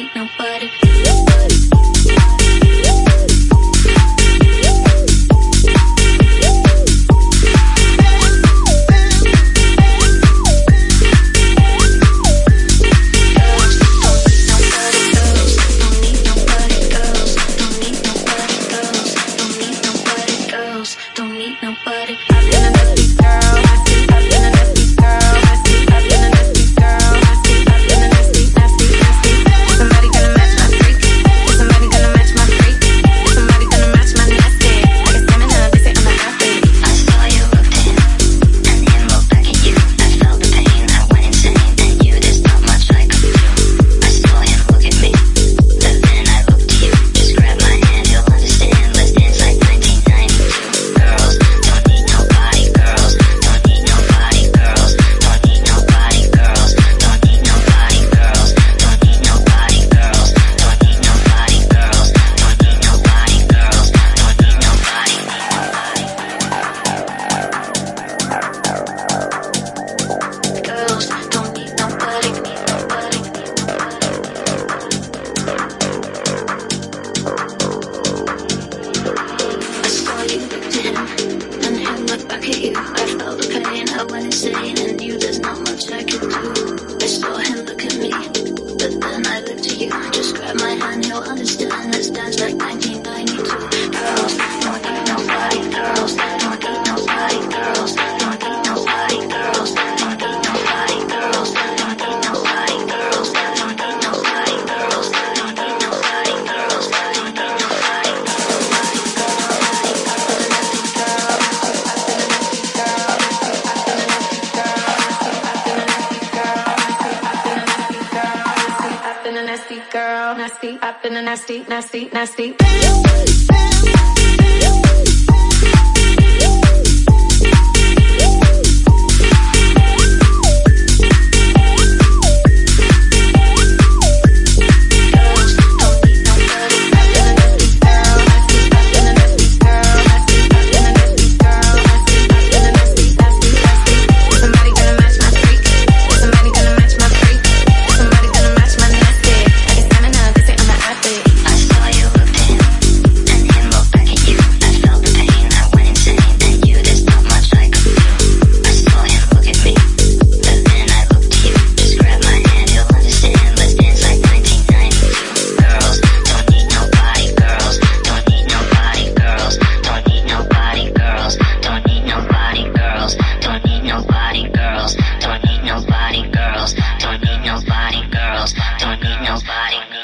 need nobody. Don't need nobody. I've been a nasty girl. I see. I've been a nasty girl. I see. I've been a nasty girl. I see. I've been a nasty, nasty, nasty. Somebody gonna match my freak. Somebody gonna match my freak. Somebody gonna match my nasty. I get stamina. They say I'm an athlete. I saw you looked in, and him looked back at you. I felt the pain. I went insane, and you. There's not much I could do. I saw him look at me, but then I looked to you. Just grab my hand, you'll understand. Let's dance like 1992. Girls don't need nobody. Girls don't need nobody. Girls don't need nobody. Girls don't need nobody. Girls don't need nobody. Girls don't need nobody. Girls don't need nobody. Girls don't need nobody. Girls don't need nobody. I saw you looked in, and him looked back at you. I felt the pain. I went insane, and you. There's not much I could do. I saw him look at me, but then I looked to you. Just grab my hand, you'll understand. Let's dance like 1992. Girls don't need nobody. Girls don't need nobody. Girls don't need nobody. Girls don't need nobody. Girls don't need nobody. Girls don't need nobody. Girls don't need nobody. Girls don't need nobody. I've been a nasty girl, nasty. I've been a nasty, nasty, nasty. Nobody, girls don't need nobody. Girls don't need nobody.